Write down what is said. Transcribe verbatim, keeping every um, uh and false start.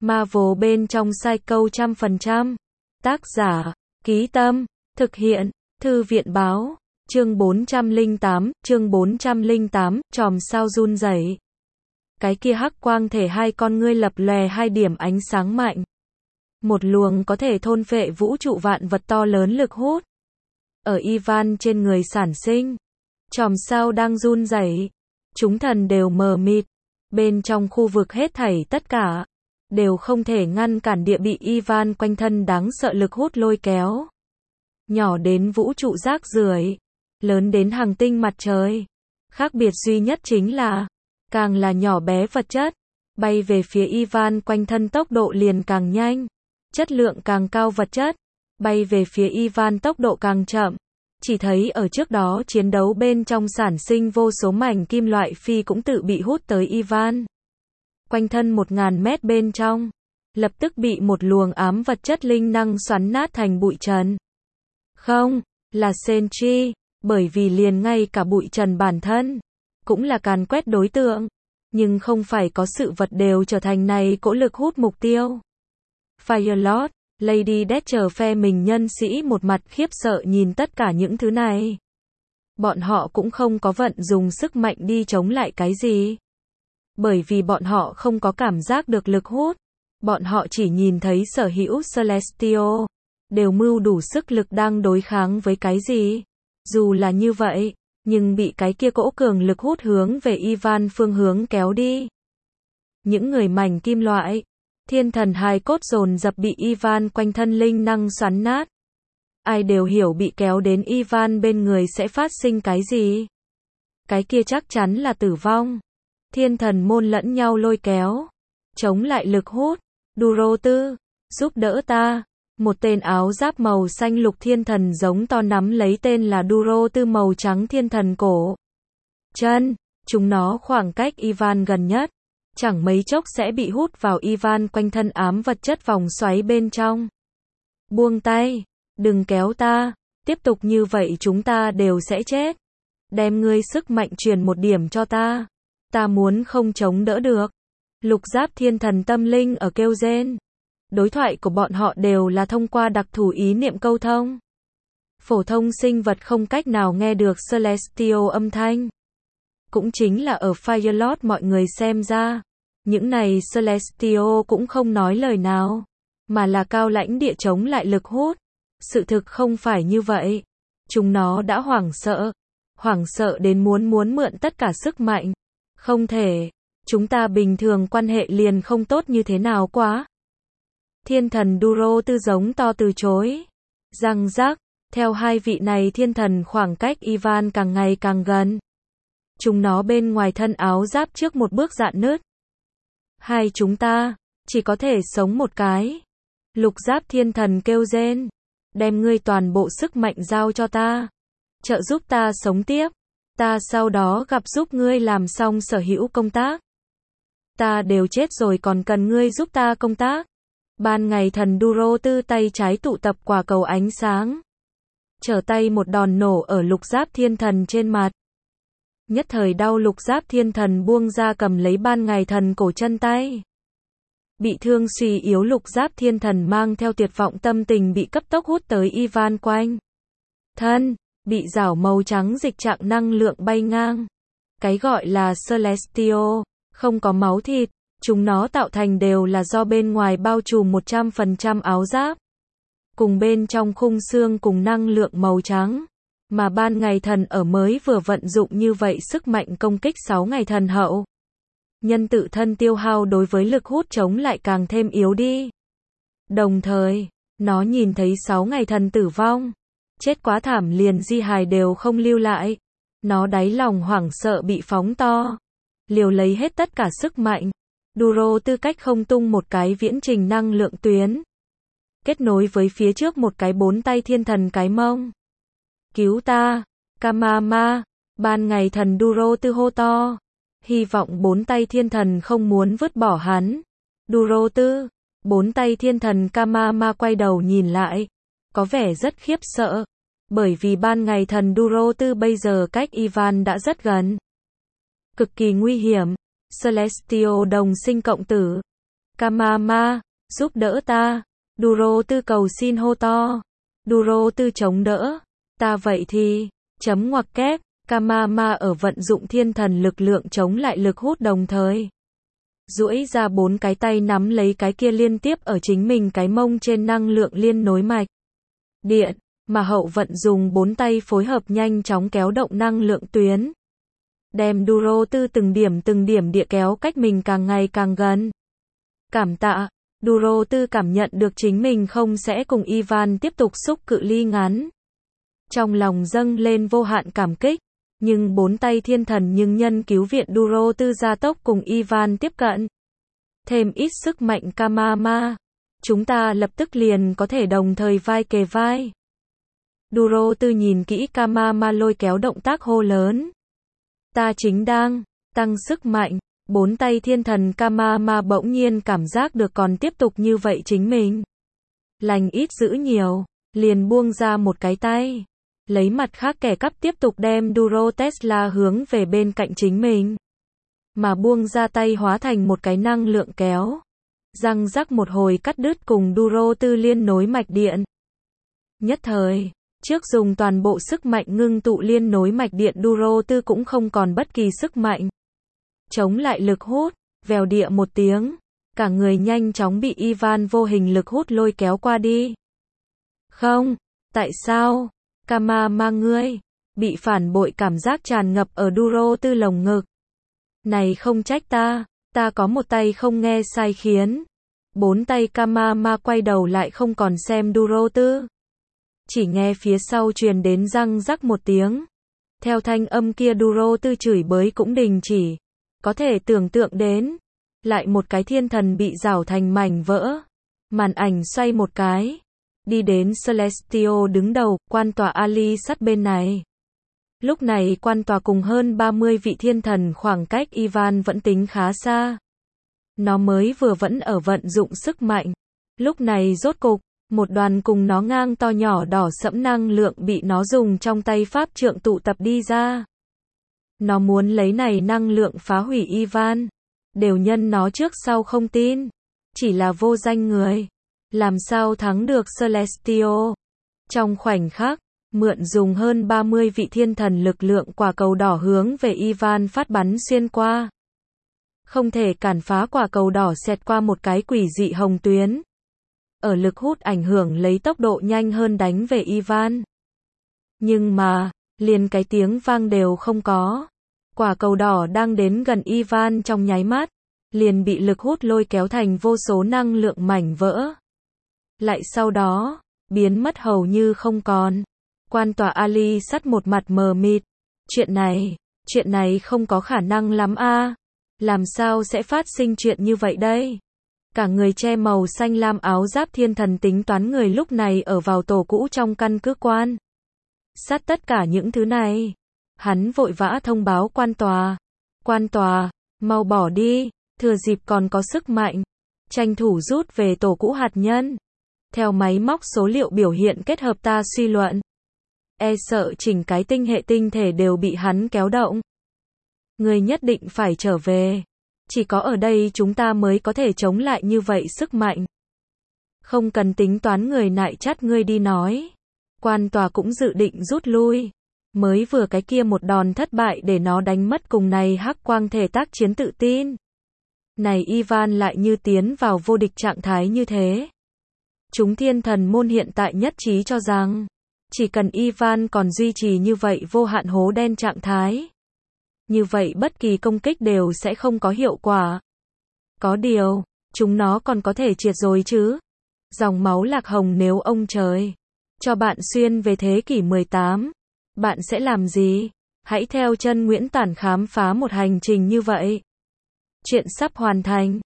Marvel bên trong Psycho trăm phần trăm. Tác giả, Ký Tâm, thực hiện, Thư viện Báo, chương bốn trăm lẻ tám, chương bốn trăm lẻ tám, chòm sao run rẩy. Cái kia hắc quang thể hai con ngươi lập lòe hai điểm ánh sáng mạnh. Một luồng có thể thôn phệ vũ trụ vạn vật to lớn lực hút. Ở Ivan trên người sản sinh. Chòm sao đang run rẩy. Chúng thần đều mờ mịt. Bên trong khu vực hết thảy tất cả. Đều không thể ngăn cản địa bị Ivan quanh thân đáng sợ lực hút lôi kéo. Nhỏ đến vũ trụ rác rưởi. Lớn đến hành tinh mặt trời. Khác biệt duy nhất chính là. Càng là nhỏ bé vật chất. Bay về phía Ivan quanh thân tốc độ liền càng nhanh. Chất lượng càng cao vật chất. Bay về phía Ivan tốc độ càng chậm. Chỉ thấy ở trước đó chiến đấu bên trong sản sinh vô số mảnh kim loại phi cũng tự bị hút tới Ivan. Quanh thân một ngàn mét bên trong. Lập tức bị một luồng ám vật chất linh năng xoắn nát thành bụi trần. Không, là Sentry, bởi vì liền ngay cả bụi trần bản thân. Cũng là càn quét đối tượng. Nhưng không phải có sự vật đều trở thành này cỗ lực hút mục tiêu. Firelord, Lady Death chờ phe mình nhân sĩ một mặt khiếp sợ nhìn tất cả những thứ này. Bọn họ cũng không có vận dùng sức mạnh đi chống lại cái gì. Bởi vì bọn họ không có cảm giác được lực hút. Bọn họ chỉ nhìn thấy sở hữu Celestial. Đều mưu đủ sức lực đang đối kháng với cái gì. Dù là như vậy, nhưng bị cái kia cỗ cường lực hút hướng về Ivan phương hướng kéo đi. Những người mảnh kim loại. Thiên thần hài cốt dồn dập bị Ivan quanh thân linh năng xoắn nát. Ai đều hiểu bị kéo đến Ivan bên người sẽ phát sinh cái gì. Cái kia chắc chắn là tử vong. Thiên thần môn lẫn nhau lôi kéo. Chống lại lực hút. Duro tư, giúp đỡ ta. Một tên áo giáp màu xanh lục thiên thần giống to nắm lấy tên là Duro tư màu trắng thiên thần cổ. Chân, chúng nó khoảng cách Ivan gần nhất. Chẳng mấy chốc sẽ bị hút vào Ivan quanh thân ám vật chất vòng xoáy bên trong. Buông tay, đừng kéo ta, tiếp tục như vậy chúng ta đều sẽ chết. Đem ngươi sức mạnh truyền một điểm cho ta. Ta muốn không chống đỡ được. Lục giáp thiên thần tâm linh ở kêu rên. Đối thoại của bọn họ đều là thông qua đặc thù ý niệm câu thông. Phổ thông sinh vật không cách nào nghe được Celestial âm thanh. Cũng chính là ở Firelord mọi người xem ra. Những này Celestial cũng không nói lời nào. Mà là cao lãnh địa chống lại lực hút. Sự thực không phải như vậy. Chúng nó đã hoảng sợ. Hoảng sợ đến muốn muốn mượn tất cả sức mạnh. Không thể. Chúng ta bình thường quan hệ liền không tốt như thế nào quá. Thiên thần Duro tư giống to từ chối. Răng rác. Theo hai vị này thiên thần khoảng cách Ivan càng ngày càng gần. Chúng nó bên ngoài thân áo giáp trước một bước rạn nứt. Hai chúng ta, chỉ có thể sống một cái. Lục giáp thiên thần kêu rên. Đem ngươi toàn bộ sức mạnh giao cho ta. Trợ giúp ta sống tiếp. Ta sau đó gặp giúp ngươi làm xong sở hữu công tác. Ta đều chết rồi còn cần ngươi giúp ta công tác. Ban ngày thần Duro tư tay trái tụ tập quả cầu ánh sáng. Trở tay một đòn nổ ở lục giáp thiên thần trên mặt. Nhất thời đau lục giáp thiên thần buông ra cầm lấy ban ngày thần cổ chân tay. Bị thương suy yếu lục giáp thiên thần mang theo tuyệt vọng tâm tình bị cấp tốc hút tới Ivan quanh. Thân, bị rảo màu trắng dịch trạng năng lượng bay ngang. Cái gọi là Celestial, không có máu thịt, chúng nó tạo thành đều là do bên ngoài bao trùm một trăm phần trăm áo giáp. Cùng bên trong khung xương cùng năng lượng màu trắng. Mà ban ngày thần ở mới vừa vận dụng như vậy sức mạnh công kích sáu ngày thần hậu. Nhân tự thân tiêu hao đối với lực hút chống lại càng thêm yếu đi. Đồng thời, nó nhìn thấy sáu ngày thần tử vong. Chết quá thảm liền di hài đều không lưu lại. Nó đáy lòng hoảng sợ bị phóng to. Liều lấy hết tất cả sức mạnh. Duro tư cách không tung một cái viễn trình năng lượng tuyến. Kết nối với phía trước một cái bốn tay thiên thần cái mông. Cứu ta, Kamama, ban ngày thần Duro tư hô to. Hy vọng bốn tay thiên thần không muốn vứt bỏ hắn. Duro tư, bốn tay thiên thần Kamama quay đầu nhìn lại. Có vẻ rất khiếp sợ. Bởi vì ban ngày thần Duro tư bây giờ cách Ivan đã rất gần. Cực kỳ nguy hiểm. Celestial đồng sinh cộng tử. Kamama, giúp đỡ ta. Duro tư cầu xin hô to. Duro tư chống đỡ. Ta vậy thì, chấm ngoặc kép, Kamama ở vận dụng thiên thần lực lượng chống lại lực hút đồng thời. Duỗi ra bốn cái tay nắm lấy cái kia liên tiếp ở chính mình cái mông trên năng lượng liên nối mạch điện, mà hậu vận dùng bốn tay phối hợp nhanh chóng kéo động năng lượng tuyến. Đem Duro tư từng điểm từng điểm địa kéo cách mình càng ngày càng gần. Cảm tạ, Duro tư cảm nhận được chính mình không sẽ cùng Ivan tiếp tục xúc cự ly ngắn. Trong lòng dâng lên vô hạn cảm kích, nhưng bốn tay thiên thần nhưng nhân cứu viện Duro tư gia tốc cùng Ivan tiếp cận. Thêm ít sức mạnh Kamama, chúng ta lập tức liền có thể đồng thời vai kề vai. Duro tư nhìn kỹ Kamama lôi kéo động tác hô lớn. Ta chính đang tăng sức mạnh. Bốn tay thiên thần Kamama bỗng nhiên cảm giác được còn tiếp tục như vậy chính mình lành ít dữ nhiều, liền buông ra một cái tay, lấy mặt khác kẻ cắp tiếp tục đem Duro Tesla hướng về bên cạnh chính mình, mà buông ra tay hóa thành một cái năng lượng kéo, răng rắc một hồi cắt đứt cùng Duro tư liên nối mạch điện. Nhất thời, trước dùng toàn bộ sức mạnh ngưng tụ liên nối mạch điện Duro tư cũng không còn bất kỳ sức mạnh chống lại lực hút, vèo địa một tiếng, cả người nhanh chóng bị Ivan vô hình lực hút lôi kéo qua đi. Không, tại sao? Kamama ngươi, bị phản bội cảm giác tràn ngập ở Duro tư lồng ngực. Này không trách ta, ta có một tay không nghe sai khiến. Bốn tay Kamama quay đầu lại không còn xem Duro tư. Chỉ nghe phía sau truyền đến răng rắc một tiếng. Theo thanh âm kia Duro tư chửi bới cũng đình chỉ. Có thể tưởng tượng đến, lại một cái thiên thần bị rào thành mảnh vỡ. Màn ảnh xoay một cái, đi đến Celestio đứng đầu, quan tòa Ali sát bên này. Lúc này quan tòa cùng hơn ba mươi vị thiên thần khoảng cách Ivan vẫn tính khá xa. Nó mới vừa vẫn ở vận dụng sức mạnh. Lúc này rốt cục, một đoàn cùng nó ngang to nhỏ đỏ sẫm năng lượng bị nó dùng trong tay pháp trượng tụ tập đi ra. Nó muốn lấy này năng lượng phá hủy Ivan. Đều nhân nó trước sau không tin. Chỉ là vô danh người. Làm sao thắng được Celestio? Trong khoảnh khắc, mượn dùng hơn ba mươi vị thiên thần lực lượng quả cầu đỏ hướng về Ivan phát bắn xuyên qua. Không thể cản phá quả cầu đỏ xẹt qua một cái quỷ dị hồng tuyến. Ở lực hút ảnh hưởng lấy tốc độ nhanh hơn đánh về Ivan. Nhưng mà, liền cái tiếng vang đều không có. Quả cầu đỏ đang đến gần Ivan trong nháy mắt, liền bị lực hút lôi kéo thành vô số năng lượng mảnh vỡ. Lại sau đó, biến mất hầu như không còn. Quan tòa Ali sắt một mặt mờ mịt. Chuyện này, chuyện này không có khả năng lắm a. Làm sao sẽ phát sinh chuyện như vậy đây? Cả người che màu xanh lam áo giáp thiên thần tính toán người lúc này ở vào tổ cũ trong căn cứ quan. Sát tất cả những thứ này. Hắn vội vã thông báo quan tòa. Quan tòa, mau bỏ đi, thừa dịp còn có sức mạnh. Tranh thủ rút về tổ cũ hạt nhân. Theo máy móc số liệu biểu hiện kết hợp ta suy luận. E sợ chỉnh cái tinh hệ tinh thể đều bị hắn kéo động. Người nhất định phải trở về. Chỉ có ở đây chúng ta mới có thể chống lại như vậy sức mạnh. Không cần tính toán người nại chắt ngươi đi nói. Quan tòa cũng dự định rút lui. Mới vừa cái kia một đòn thất bại để nó đánh mất cùng này hắc quang thể tác chiến tự tin. Này Ivan lại như tiến vào vô địch trạng thái như thế. Chúng thiên thần môn hiện tại nhất trí cho rằng, chỉ cần Ivan còn duy trì như vậy vô hạn hố đen trạng thái. Như vậy bất kỳ công kích đều sẽ không có hiệu quả. Có điều, chúng nó còn có thể triệt rồi chứ. Dòng máu lạc hồng nếu ông trời cho bạn xuyên về thế kỷ mười tám, bạn sẽ làm gì? Hãy theo chân Nguyễn Tản khám phá một hành trình như vậy. Chuyện sắp hoàn thành.